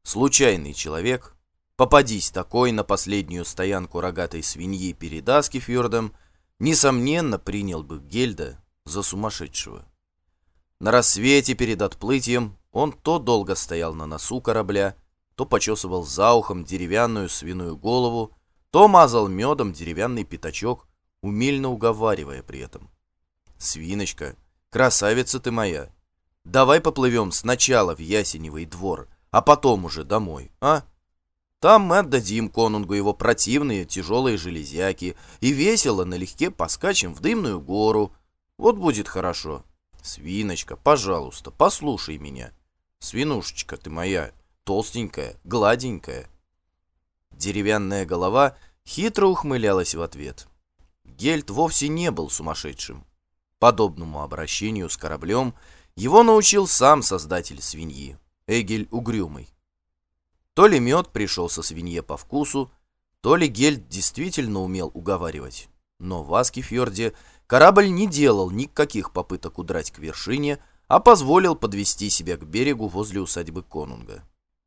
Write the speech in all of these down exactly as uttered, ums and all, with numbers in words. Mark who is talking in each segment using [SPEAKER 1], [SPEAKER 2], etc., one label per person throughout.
[SPEAKER 1] случайный человек, попадись такой на последнюю стоянку рогатой свиньи перед Аскифьордом, несомненно принял бы Гельда за сумасшедшего. На рассвете перед отплытием он то долго стоял на носу корабля, то почесывал за ухом деревянную свиную голову, то мазал медом деревянный пятачок, умильно уговаривая при этом: «Свиночка, красавица ты моя, давай поплывем сначала в Ясеневый двор, а потом уже домой, а? Там мы отдадим конунгу его противные тяжелые железяки и весело налегке поскачем в Дымную гору. Вот будет хорошо. Свиночка, пожалуйста, послушай меня. Свинушечка ты моя, толстенькая, гладенькая». Деревянная голова хитро ухмылялась в ответ. Гельд вовсе не был сумасшедшим. Подобному обращению с кораблем его научил сам создатель свиньи, Эгель Угрюмый. То ли мед пришелся свинье по вкусу, то ли Гельд действительно умел уговаривать. Но в Аскифьорде корабль не делал никаких попыток удрать к вершине, а позволил подвести себя к берегу возле усадьбы конунга.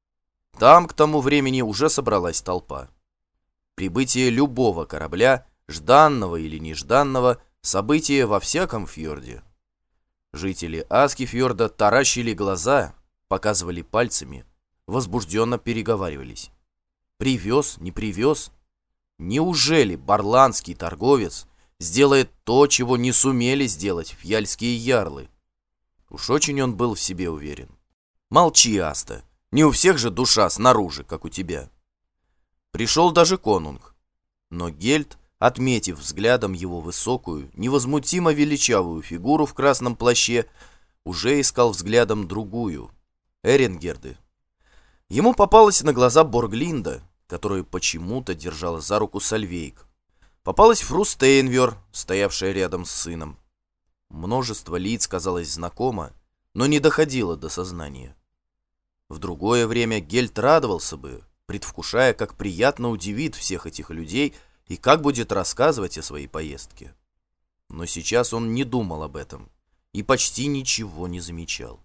[SPEAKER 1] Там к тому времени уже собралась толпа. Прибытие любого корабля, жданного или нежданного, событие во всяком фьорде. Жители Аскифьорда таращили глаза, показывали пальцами, возбужденно переговаривались. Привез, не привез? Неужели барландский торговец сделает то, чего не сумели сделать фьяльские ярлы? Уж очень он был в себе уверен. Молчи, Аста, не у всех же душа снаружи, как у тебя. Пришел даже конунг, но Гельд, отметив взглядом его высокую, невозмутимо величавую фигуру в красном плаще, уже искал взглядом другую, Эренгерды. Ему попалась на глаза Борглинда, которую почему-то держала за руку Сальвейк. Попалась Фру Стейнвер, стоявшая рядом с сыном. Множество лиц казалось знакомо, но не доходило до сознания. В другое время Гельд радовался бы, предвкушая, как приятно удивит всех этих людей и как будет рассказывать о своей поездке. Но сейчас он не думал об этом и почти ничего не замечал.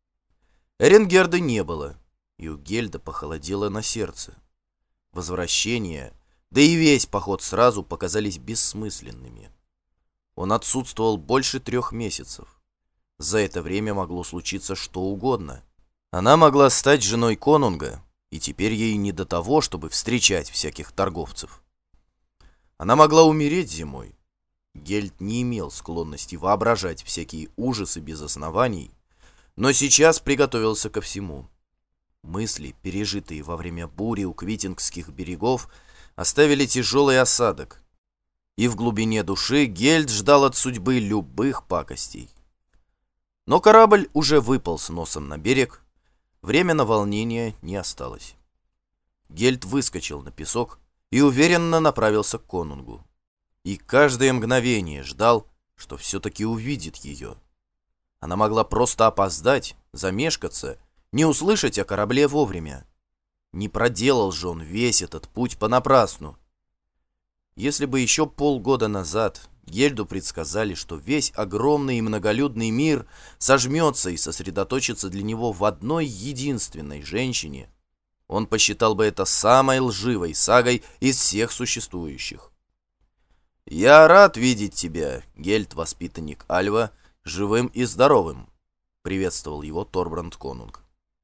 [SPEAKER 1] Эренгерды не было, и у Гельда похолодело на сердце. Возвращение, да и весь поход сразу показались бессмысленными. Он отсутствовал больше трех месяцев. За это время могло случиться что угодно. Она могла стать женой конунга, и теперь ей не до того, чтобы встречать всяких торговцев. Она могла умереть зимой. Гельд не имел склонности воображать всякие ужасы без оснований, но сейчас приготовился ко всему. Мысли, пережитые во время бури у квитингских берегов, оставили тяжелый осадок, и в глубине души Гельд ждал от судьбы любых пакостей. Но корабль уже выполз носом на берег, время на волнение не осталось. Гельд выскочил на песок и уверенно направился к конунгу. И каждое мгновение ждал, что все-таки увидит ее. Она могла просто опоздать, замешкаться, не услышать о корабле вовремя. Не проделал же он весь этот путь понапрасну. Если бы еще полгода назад Гельду предсказали, что весь огромный и многолюдный мир сожмется и сосредоточится для него в одной единственной женщине, он посчитал бы это самой лживой сагой из всех существующих. «Я рад видеть тебя, Гельд, воспитанник Альва, живым и здоровым», — приветствовал его Торбранд Конунг.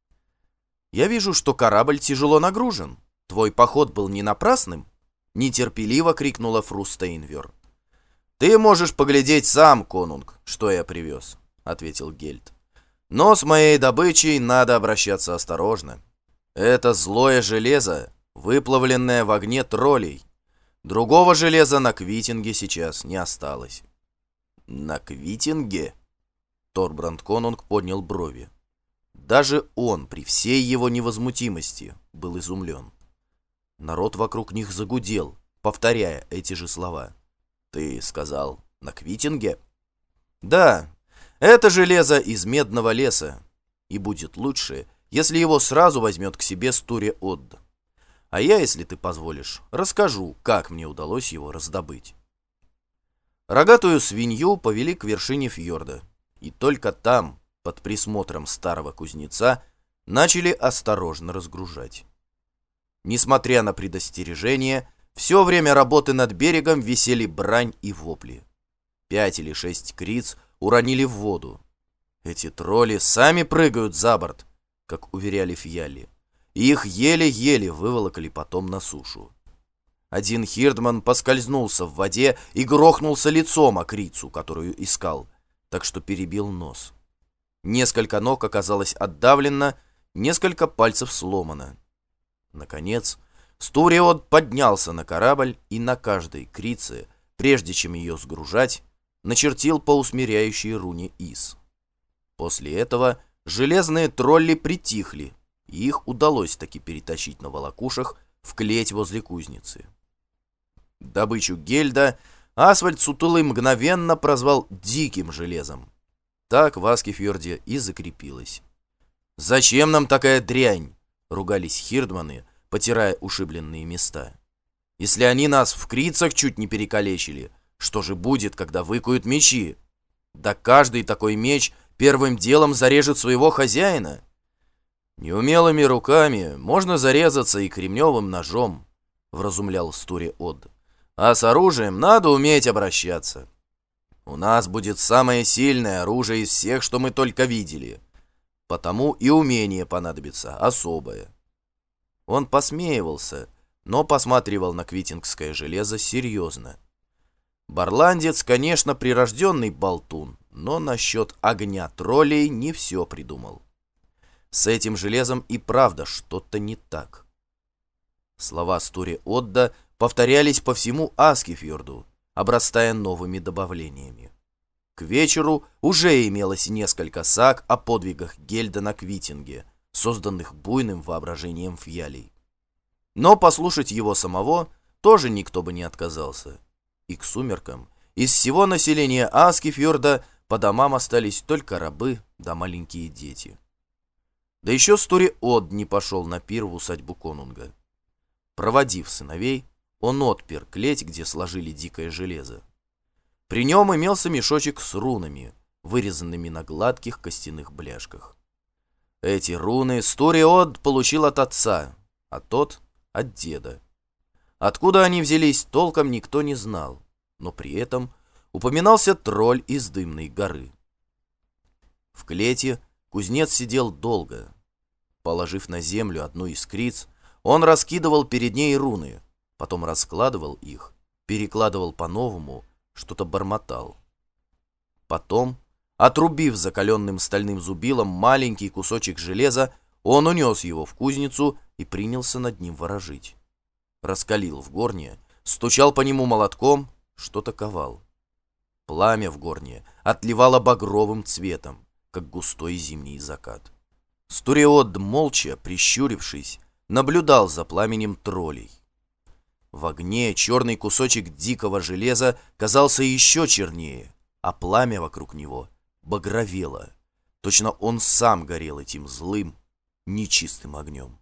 [SPEAKER 1] «Я вижу, что корабль тяжело нагружен. Твой поход был не напрасным?» — нетерпеливо крикнула Фру Стейнвер. «Ты можешь поглядеть сам, конунг, что я привез», — ответил Гельд. «Но с моей добычей надо обращаться осторожно. Это злое железо, выплавленное в огне троллей. Другого железа на Квитинге сейчас не осталось». «На Квитинге?» Торбранд Конунг поднял брови. Даже он, при всей его невозмутимости, был изумлен. Народ вокруг них загудел, повторяя эти же слова. «Ты сказал, на Квитинге?» «Да, это железо из медного леса, и будет лучше, если его сразу возьмет к себе Стуре-Одд. А я, если ты позволишь, расскажу, как мне удалось его раздобыть». Рогатую свинью повели к вершине фьорда, и только там, под присмотром старого кузнеца, начали осторожно разгружать. Несмотря на предостережение, все время работы над берегом висели брань и вопли. Пять или шесть криц уронили в воду. Эти тролли сами прыгают за борт, как уверяли Фьяли, и их еле-еле выволокли потом на сушу. Один хирдман поскользнулся в воде и грохнулся лицом о крицу, которую искал, так что перебил нос. Несколько ног оказалось отдавлено, несколько пальцев сломано. Наконец, Стуриод поднялся на корабль и на каждой крице, прежде чем ее сгружать, начертил по усмиряющей руне Ис. После этого железные тролли притихли, и их удалось таки перетащить на волокушах в клеть возле кузницы. Добычу Гельда Асвальд Сутулый мгновенно прозвал «диким железом». Так в Аскифьорде и закрепилось. «Зачем нам такая дрянь?» — ругались хирдманы, потирая ушибленные места. «Если они нас в крицах чуть не перекалечили, что же будет, когда выкуют мечи? Да каждый такой меч первым делом зарежет своего хозяина. Неумелыми руками можно зарезаться и кремневым ножом», — вразумлял Стуриод. «А с оружием надо уметь обращаться. У нас будет самое сильное оружие из всех, что мы только видели. Потому и умение понадобится особое». Он посмеивался, но посматривал на квитингское железо серьезно. Барландец, конечно, прирожденный болтун, но насчет огня троллей не все придумал. С этим железом и правда что-то не так. Слова Стуриодда повторялись по всему Аскифьорду, обрастая новыми добавлениями. К вечеру уже имелось несколько саг о подвигах Гельда на Квитинге, созданных буйным воображением Фьялей. Но послушать его самого тоже никто бы не отказался. И к сумеркам из всего населения Аскифьорда по домам остались только рабы да маленькие дети. Да еще Стуриод не пошел на пир в усадьбу конунга. Проводив сыновей, он отпер клеть, где сложили дикое железо. При нем имелся мешочек с рунами, вырезанными на гладких костяных бляшках. Эти руны Стуриод получил от отца, а тот — от деда. Откуда они взялись, толком никто не знал, но при этом упоминался тролль из Дымной горы. В клете кузнец сидел долго. Положив на землю одну из криц, он раскидывал перед ней руны, потом раскладывал их, перекладывал по-новому, что-то бормотал. Потом, отрубив закаленным стальным зубилом маленький кусочек железа, он унес его в кузницу и принялся над ним ворожить. Раскалил в горне, стучал по нему молотком, что-то ковал. Пламя в горне отливало багровым цветом, как густой зимний закат. Стуриод, молча прищурившись, наблюдал за пламенем троллей. В огне черный кусочек дикого железа казался еще чернее, а пламя вокруг него багровело. Точно он сам горел этим злым, нечистым огнем.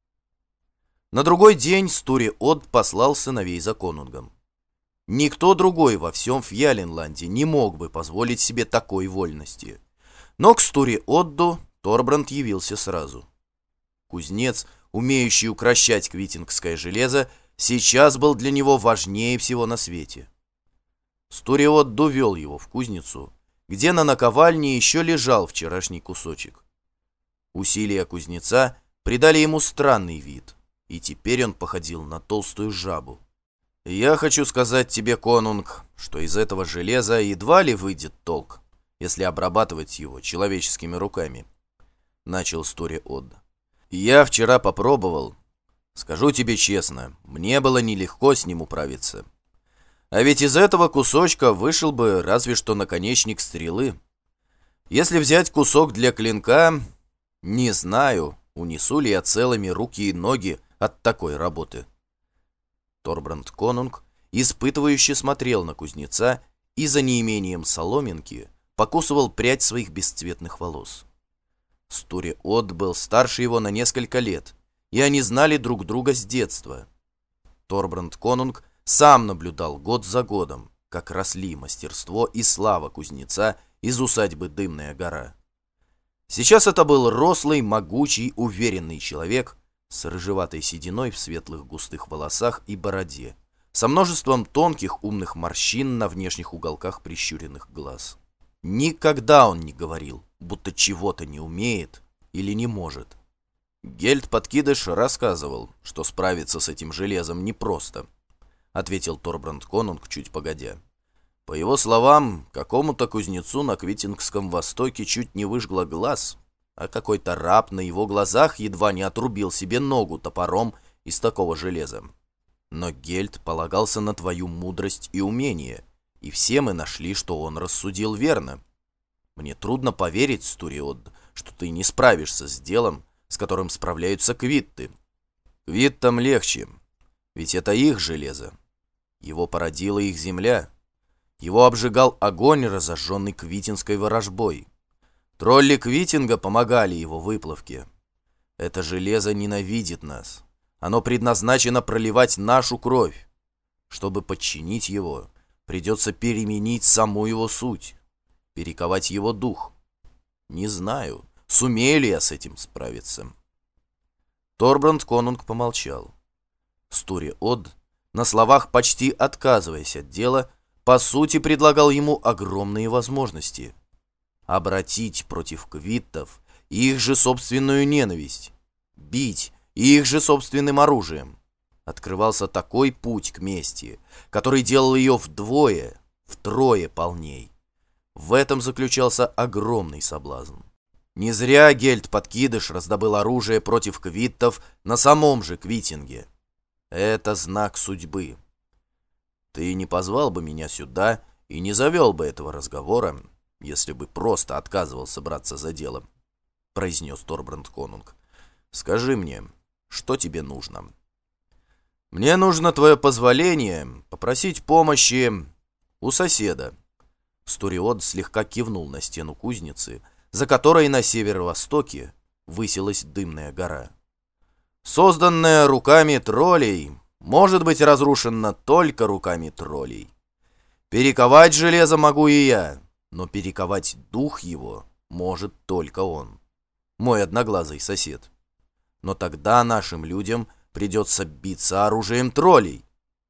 [SPEAKER 1] На другой день Стуриод послал сыновей за конунгом. Никто другой во всем Фьяленланде не мог бы позволить себе такой вольности. Но к Стуриодду Торбранд явился сразу. Кузнец, умеющий укращать квитингское железо, сейчас был для него важнее всего на свете. Стуриод довел его в кузницу, где на наковальне еще лежал вчерашний кусочек. Усилия кузнеца придали ему странный вид, и теперь он походил на толстую жабу. «Я хочу сказать тебе, конунг, что из этого железа едва ли выйдет толк, если обрабатывать его человеческими руками», — начал Стуриод. «Я вчера попробовал. Скажу тебе честно, мне было нелегко с ним управиться. А ведь из этого кусочка вышел бы разве что наконечник стрелы. Если взять кусок для клинка, не знаю, унесу ли я целыми руки и ноги от такой работы». Торбранд конунг испытывающе смотрел на кузнеца и за неимением соломинки покусывал прядь своих бесцветных волос. Стуриод был старше его на несколько лет, и они знали друг друга с детства. Торбранд конунг сам наблюдал год за годом, как росли мастерство и слава кузнеца из усадьбы Дымная гора. Сейчас это был рослый, могучий, уверенный человек с рыжеватой сединой в светлых густых волосах и бороде, со множеством тонких умных морщин на внешних уголках прищуренных глаз. Никогда он не говорил, будто чего-то не умеет или не может. Гельд-подкидыш рассказывал, что справиться с этим железом непросто, ответил Торбранд Конунг чуть погодя. По его словам, какому-то кузнецу на Квитингском востоке чуть не выжгло глаз, а какой-то раб на его глазах едва не отрубил себе ногу топором из такого железа. Но Гельд полагался на твою мудрость и умение, и все мы нашли, что он рассудил верно. Мне трудно поверить, Стуриод, что ты не справишься с делом, с которым справляются квитты. Квиттам легче, ведь это их железо. Его породила их земля. Его обжигал огонь, разожженный квитинской ворожбой. Тролли Квитинга помогали его выплавке. Это железо ненавидит нас. Оно предназначено проливать нашу кровь. Чтобы подчинить его, придется переменить саму его суть, перековать его дух. Не знаю, сумею ли я с этим справиться. Торбранд Конунг помолчал. Стуриод, на словах почти отказываясь от дела, по сути предлагал ему огромные возможности. Обратить против квиттов их же собственную ненависть, бить их же собственным оружием. Открывался такой путь к мести, который делал ее вдвое, втрое полней. В этом заключался огромный соблазн. Не зря Гельд-подкидыш раздобыл оружие против квиттов на самом же Квитинге. Это знак судьбы. Ты не позвал бы меня сюда и не завел бы этого разговора, если бы просто отказывался браться за дело, произнес Торбранд Конунг. Скажи мне, что тебе нужно? Мне нужно твое позволение попросить помощи у соседа. Стуриод слегка кивнул на стену кузницы, за которой на северо-востоке высилась дымная гора. Созданная руками троллей, может быть разрушена только руками троллей. Перековать железо могу и я, но перековать дух его может только он, мой одноглазый сосед. Но тогда нашим людям придется биться оружием троллей.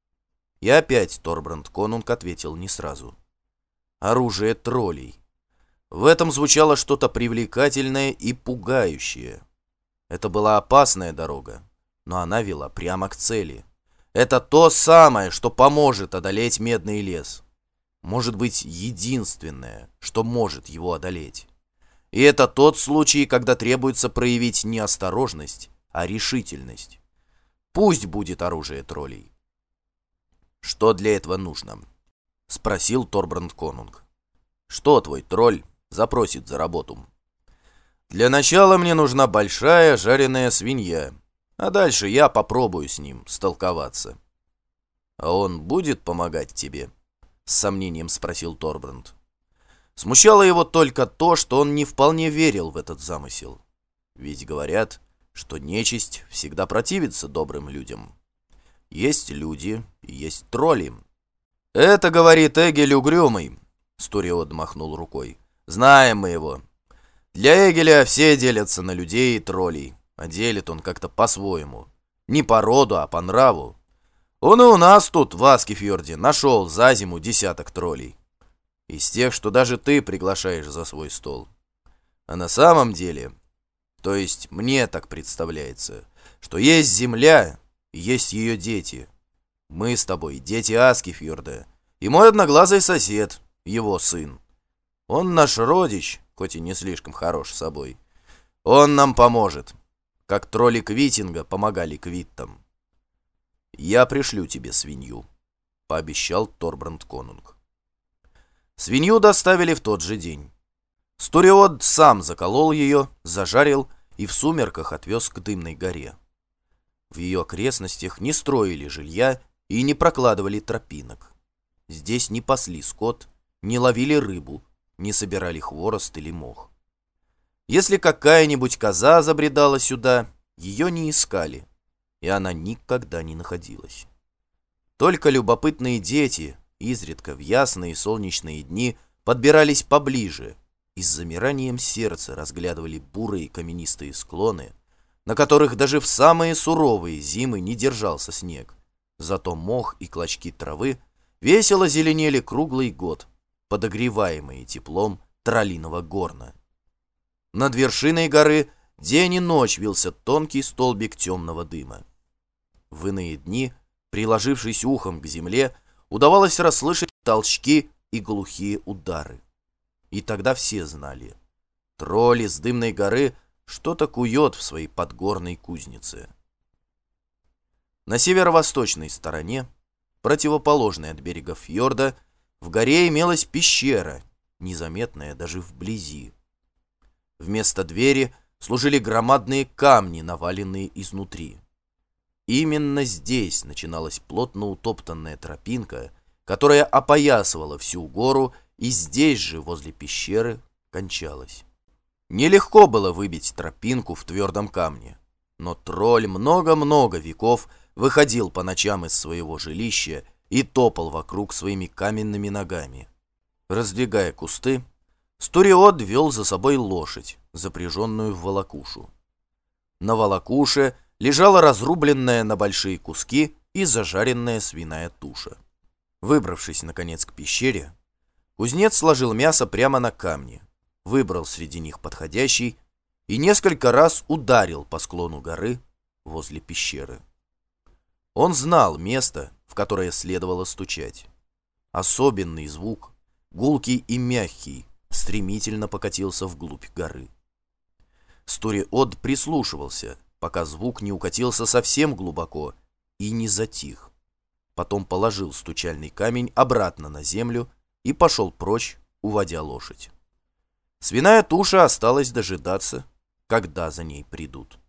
[SPEAKER 1] И опять Торбранд Конунг ответил не сразу. Оружие троллей. В этом звучало что-то привлекательное и пугающее. Это была опасная дорога, но она вела прямо к цели. Это то самое, что поможет одолеть Медный лес. Может быть, единственное, что может его одолеть. И это тот случай, когда требуется проявить не осторожность, а решительность. Пусть будет оружие троллей. Что для этого нужно? Спросил Торбранд Конунг. Что твой тролль запросит за работу? Для начала мне нужна большая жареная свинья, а дальше я попробую с ним столковаться. А он будет помогать тебе? С сомнением спросил Торбранд. Смущало его только то, что он не вполне верил в этот замысел. Ведь говорят, что нечисть всегда противится добрым людям. Есть люди и есть тролли. Это говорит Эгель Угрюмый, Стуриод махнул рукой. Знаем мы его. Для Эгеля все делятся на людей и троллей, а делит он как-то по-своему. Не по роду, а по нраву. Он и у нас тут, в Аскифьорде, нашел за зиму десяток троллей. Из тех, что даже ты приглашаешь за свой стол. А на самом деле, то есть мне так представляется, что есть земля и есть ее дети. Мы с тобой дети Аскифьорда, и мой одноглазый сосед, его сын. Он наш родич, хоть и не слишком хорош собой. Он нам поможет, как тролли Квитинга помогали квиттам. Я пришлю тебе свинью, пообещал Торбранд Конунг. Свинью доставили в тот же день. Стуриод сам заколол ее, зажарил и в сумерках отвез к Дымной горе. В ее окрестностях не строили жилья и не прокладывали тропинок. Здесь не пасли скот, не ловили рыбу, не собирали хворост или мох. Если какая-нибудь коза забредала сюда, ее не искали, и она никогда не находилась. Только любопытные дети изредка в ясные солнечные дни подбирались поближе и с замиранием сердца разглядывали бурые каменистые склоны, на которых даже в самые суровые зимы не держался снег. Зато мох и клочки травы весело зеленели круглый год, подогреваемые теплом троллиного горна. Над вершиной горы день и ночь вился тонкий столбик темного дыма. В иные дни, приложившись ухом к земле, удавалось расслышать толчки и глухие удары. И тогда все знали: тролль из дымной горы что-то кует в своей подгорной кузнице. На северо-восточной стороне, противоположной от берега фьорда, в горе имелась пещера, незаметная даже вблизи. Вместо двери служили громадные камни, наваленные изнутри. Именно здесь начиналась плотно утоптанная тропинка, которая опоясывала всю гору, и здесь же, возле пещеры, кончалась. Нелегко было выбить тропинку в твердом камне, но тролль много-много веков выходил по ночам из своего жилища и топал вокруг своими каменными ногами. Раздвигая кусты, Сториод вел за собой лошадь, запряженную в волокушу. На волокуше лежала разрубленная на большие куски и зажаренная свиная туша. Выбравшись, наконец, к пещере, кузнец сложил мясо прямо на камне, выбрал среди них подходящий и несколько раз ударил по склону горы возле пещеры. Он знал место, в которое следовало стучать. Особенный звук, гулкий и мягкий, стремительно покатился вглубь горы. Сториод прислушивался, пока звук не укатился совсем глубоко и не затих. Потом положил стучальный камень обратно на землю и пошел прочь, уводя лошадь. Свиная туша осталась дожидаться, когда за ней придут.